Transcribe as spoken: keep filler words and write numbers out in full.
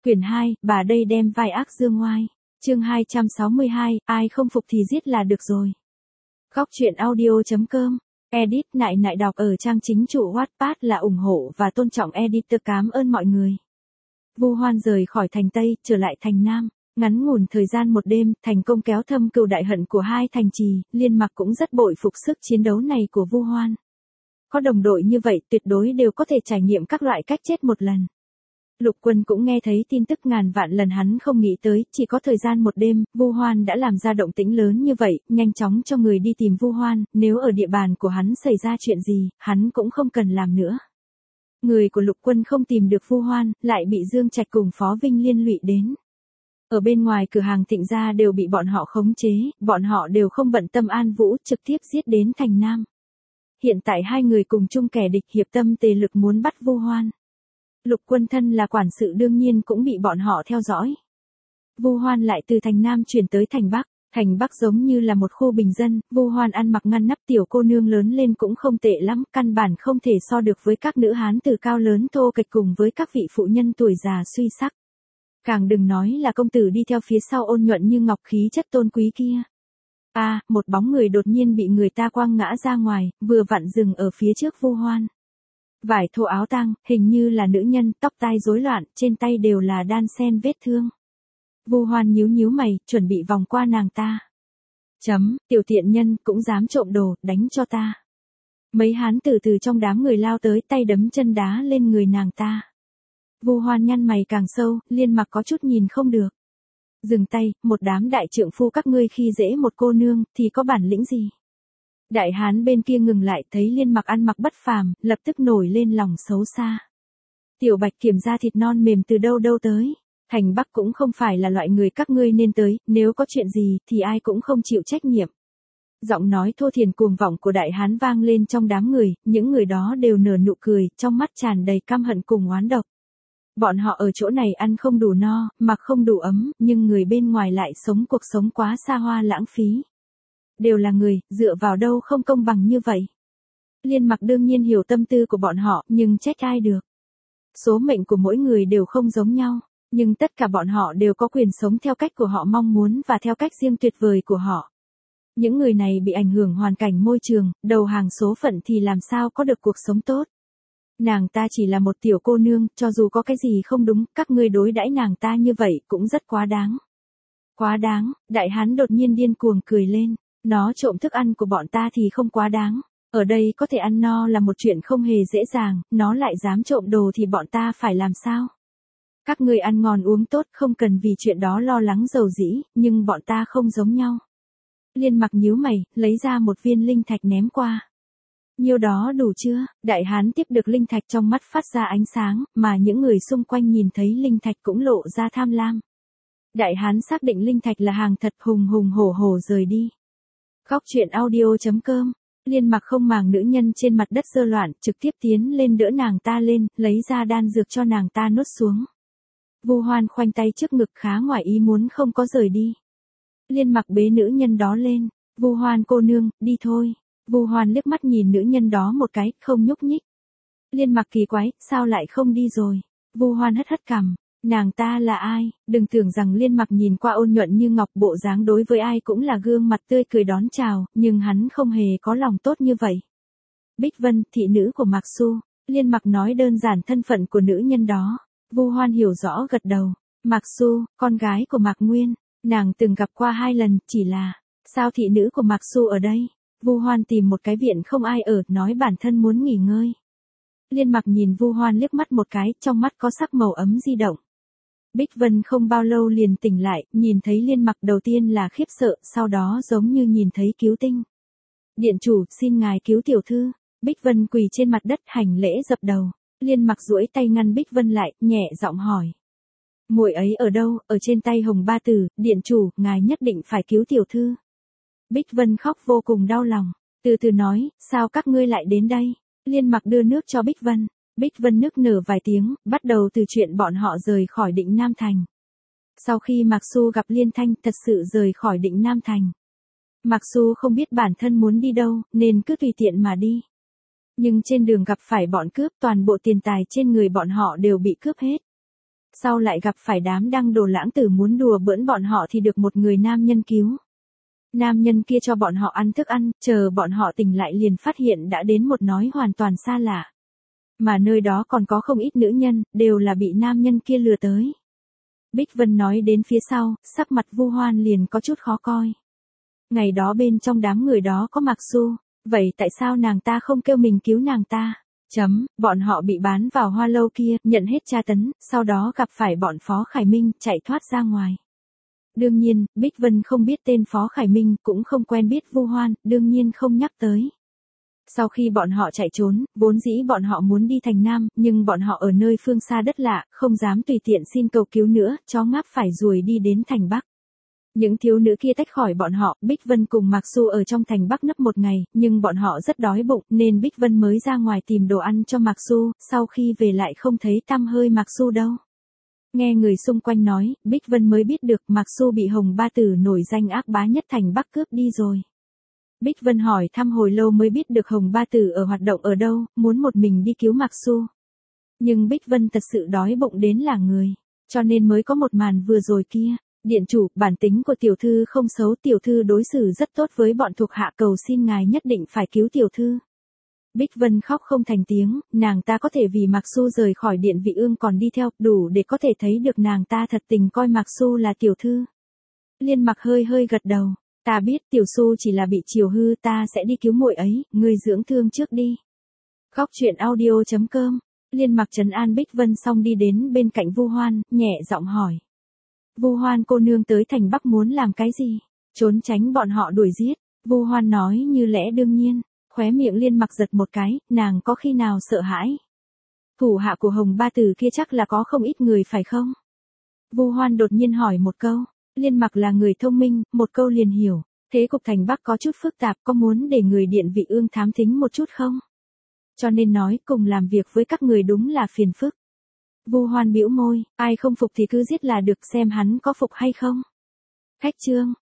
Quyển hai, bà đây đem vai ác dương ngoai. Chương hai trăm sáu mươi hai, ai không phục thì giết là được rồi. Góc truyện audio chấm com. Edit nại nại đọc ở trang chính chủ Wattpad là ủng hộ và tôn trọng editor, cảm ơn mọi người. Vu Hoan rời khỏi thành Tây, trở lại thành Nam. Ngắn ngủn thời gian một đêm, thành công kéo thâm cừu đại hận của hai thành trì, Liên Mặc cũng rất bội phục sức chiến đấu này của Vu Hoan. Có đồng đội như vậy tuyệt đối đều có thể trải nghiệm các loại cách chết một lần. Lục Quân cũng nghe thấy tin tức ngàn vạn lần hắn không nghĩ tới, chỉ có thời gian một đêm, Vu Hoan đã làm ra động tĩnh lớn như vậy, nhanh chóng cho người đi tìm Vu Hoan, nếu ở địa bàn của hắn xảy ra chuyện gì, hắn cũng không cần làm nữa. Người của Lục Quân không tìm được Vu Hoan, lại bị Dương Trạch cùng Phó Vinh liên lụy đến. Ở bên ngoài cửa hàng Thịnh gia đều bị bọn họ khống chế, bọn họ đều không bận tâm An Vũ, trực tiếp giết đến thành Nam. Hiện tại hai người cùng chung kẻ địch, hiệp tâm tề lực muốn bắt Vu Hoan. Lục Quân thân là quản sự đương nhiên cũng bị bọn họ theo dõi. Vu Hoan lại từ thành Nam chuyển tới thành Bắc, thành Bắc giống như là một khu bình dân, Vu Hoan ăn mặc ngăn nắp, tiểu cô nương lớn lên cũng không tệ lắm, căn bản không thể so được với các nữ hán tử cao lớn thô kệch cùng với các vị phụ nhân tuổi già suy sắc. Càng đừng nói là công tử đi theo phía sau ôn nhuận như ngọc, khí chất tôn quý kia. A, à, một bóng người đột nhiên bị người ta quăng ngã ra ngoài, vừa vặn dừng ở phía trước Vu Hoan. Vải thô áo tang, hình như là nữ nhân, tóc tai rối loạn, trên tay đều là đan sen vết thương. Vu Hoan nhíu nhíu mày, chuẩn bị vòng qua nàng ta. Chấm, tiểu tiện nhân, cũng dám trộm đồ, đánh cho ta. Mấy hán tử từ trong đám người lao tới, tay đấm chân đá lên người nàng ta. Vu Hoan nhăn mày càng sâu, Liên Mặc có chút nhìn không được. Dừng tay, một đám đại trượng phu các ngươi khi dễ một cô nương, thì có bản lĩnh gì? Đại hán bên kia ngừng lại, thấy Liên Mặc ăn mặc bất phàm, lập tức nổi lên lòng xấu xa. Tiểu Bạch Kiểm ra thịt non mềm từ đâu đâu tới, thành Bắc cũng không phải là loại người các ngươi nên tới, nếu có chuyện gì thì ai cũng không chịu trách nhiệm. Giọng nói thô thiển cuồng vọng của đại hán vang lên trong đám người, những người đó đều nở nụ cười, trong mắt tràn đầy căm hận cùng oán độc. Bọn họ ở chỗ này ăn không đủ no, mặc không đủ ấm, nhưng người bên ngoài lại sống cuộc sống quá xa hoa lãng phí. Đều là người, dựa vào đâu không công bằng như vậy. Liên Mặc đương nhiên hiểu tâm tư của bọn họ, nhưng trách ai được. Số mệnh của mỗi người đều không giống nhau, nhưng tất cả bọn họ đều có quyền sống theo cách của họ mong muốn và theo cách riêng tuyệt vời của họ. Những người này bị ảnh hưởng hoàn cảnh môi trường, đầu hàng số phận thì làm sao có được cuộc sống tốt. Nàng ta chỉ là một tiểu cô nương, cho dù có cái gì không đúng, các ngươi đối đãi nàng ta như vậy cũng rất quá đáng. Quá đáng, đại hán đột nhiên điên cuồng cười lên. Nó trộm thức ăn của bọn ta thì không quá đáng. Ở đây có thể ăn no là một chuyện không hề dễ dàng, nó lại dám trộm đồ thì bọn ta phải làm sao? Các ngươi ăn ngon uống tốt, không cần vì chuyện đó lo lắng dầu dĩ, nhưng bọn ta không giống nhau. Liên Mặc nhíu mày, lấy ra một viên linh thạch ném qua. Nhiêu đó đủ chưa? Đại hán tiếp được linh thạch, trong mắt phát ra ánh sáng, mà những người xung quanh nhìn thấy linh thạch cũng lộ ra tham lam. Đại hán xác định linh thạch là hàng thật, hùng hùng hổ hổ rời đi. Góc truyện audio chấm com. Liên Mặc không màng nữ nhân trên mặt đất dơ loạn, trực tiếp tiến lên đỡ nàng ta lên, lấy ra đan dược cho nàng ta nuốt xuống. Vu Hoan khoanh tay trước ngực, khá ngoài ý muốn không có rời đi. Liên Mặc bế nữ nhân đó lên. Vu Hoan cô nương, đi thôi. Vu Hoan liếc mắt nhìn nữ nhân đó một cái, không nhúc nhích. Liên Mặc kỳ quái, sao lại không đi rồi? Vu Hoan hất hất cằm. Nàng ta là ai? Đừng tưởng rằng Liên Mặc nhìn qua ôn nhuận như ngọc, bộ dáng đối với ai cũng là gương mặt tươi cười đón chào, nhưng hắn không hề có lòng tốt như vậy. Bích Vân, thị nữ của Mạc Xu. Liên Mặc nói đơn giản thân phận của nữ nhân đó. Vu Hoan hiểu rõ gật đầu. Mạc Xu, con gái của Mạc Nguyên. Nàng từng gặp qua hai lần, chỉ là, sao thị nữ của Mạc Xu ở đây? Vu Hoan tìm một cái viện không ai ở, nói bản thân muốn nghỉ ngơi. Liên Mặc nhìn Vu Hoan liếc mắt một cái, trong mắt có sắc màu ấm di động. Bích Vân không bao lâu liền tỉnh lại, nhìn thấy Liên Mặc đầu tiên là khiếp sợ, sau đó giống như nhìn thấy cứu tinh. Điện chủ, xin ngài cứu tiểu thư. Bích Vân quỳ trên mặt đất hành lễ dập đầu. Liên Mặc duỗi tay ngăn Bích Vân lại, nhẹ giọng hỏi. Muội ấy ở đâu? Ở trên tay Hồng Ba Tử. Điện chủ, ngài nhất định phải cứu tiểu thư. Bích Vân khóc vô cùng đau lòng, từ từ nói, sao các ngươi lại đến đây? Liên Mặc đưa nước cho Bích Vân. Bích Vân nức nở vài tiếng, bắt đầu từ chuyện bọn họ rời khỏi Định Nam Thành. Sau khi Mạc Xu gặp Liên Thanh, thật sự rời khỏi Định Nam Thành. Mạc Xu không biết bản thân muốn đi đâu, nên cứ tùy tiện mà đi. Nhưng trên đường gặp phải bọn cướp, toàn bộ tiền tài trên người bọn họ đều bị cướp hết. Sau lại gặp phải đám đăng đồ lãng tử muốn đùa bỡn bọn họ thì được một người nam nhân cứu. Nam nhân kia cho bọn họ ăn thức ăn, chờ bọn họ tỉnh lại liền phát hiện đã đến một nói hoàn toàn xa lạ. Mà nơi đó còn có không ít nữ nhân, đều là bị nam nhân kia lừa tới. Bích Vân nói đến phía sau, sắc mặt Vu Hoan liền có chút khó coi. Ngày đó bên trong đám người đó có Mạc Xu, vậy tại sao nàng ta không kêu mình cứu nàng ta? Chấm, bọn họ bị bán vào hoa lâu kia, nhận hết tra tấn, sau đó gặp phải bọn Phó Khải Minh, chạy thoát ra ngoài. Đương nhiên, Bích Vân không biết tên Phó Khải Minh, cũng không quen biết Vu Hoan, đương nhiên không nhắc tới. Sau khi bọn họ chạy trốn, vốn dĩ bọn họ muốn đi thành Nam, nhưng bọn họ ở nơi phương xa đất lạ, không dám tùy tiện xin cầu cứu nữa, chó ngáp phải ruồi đi đến thành Bắc. Những thiếu nữ kia tách khỏi bọn họ, Bích Vân cùng Mạc Xu ở trong thành Bắc nấp một ngày, nhưng bọn họ rất đói bụng, nên Bích Vân mới ra ngoài tìm đồ ăn cho Mạc Xu, sau khi về lại không thấy tăm hơi Mạc Xu đâu. Nghe người xung quanh nói, Bích Vân mới biết được Mạc Xu bị Hồng Ba Tử nổi danh ác bá nhất thành Bắc cướp đi rồi. Bích Vân hỏi thăm hồi lâu mới biết được Hồng Ba Tử ở hoạt động ở đâu, muốn một mình đi cứu Mạc Xu. Nhưng Bích Vân thật sự đói bụng đến là người, cho nên mới có một màn vừa rồi kia. Điện chủ, bản tính của tiểu thư không xấu, tiểu thư đối xử rất tốt với bọn thuộc hạ, cầu xin ngài nhất định phải cứu tiểu thư. Bích Vân khóc không thành tiếng, nàng ta có thể vì Mạc Xu rời khỏi điện vị ương còn đi theo, đủ để có thể thấy được nàng ta thật tình coi Mạc Xu là tiểu thư. Liên Mặc hơi hơi gật đầu, ta biết tiểu Xu chỉ là bị chiều hư, ta sẽ đi cứu muội ấy, ngươi dưỡng thương trước đi. Khóc chuyện audio chấm com. Liên Mặc trấn an Bích Vân xong đi đến bên cạnh Vu Hoan, nhẹ giọng hỏi. Vu Hoan cô nương tới thành Bắc muốn làm cái gì? Trốn tránh bọn họ đuổi giết. Vu Hoan nói như lẽ đương nhiên, khóe miệng Liên Mặc giật một cái, nàng có khi nào sợ hãi? Thủ hạ của Hồng Ba Tử kia chắc là có không ít người phải không? Vu Hoan đột nhiên hỏi một câu, Liên Mặc là người thông minh, một câu liền hiểu, thế cục thành Bắc có chút phức tạp, có muốn để người điện vị ương thám thính một chút không? Cho nên nói cùng làm việc với các người đúng là phiền phức. Vu Hoan bĩu môi, ai không phục thì cứ giết là được, xem hắn có phục hay không. Khách trương,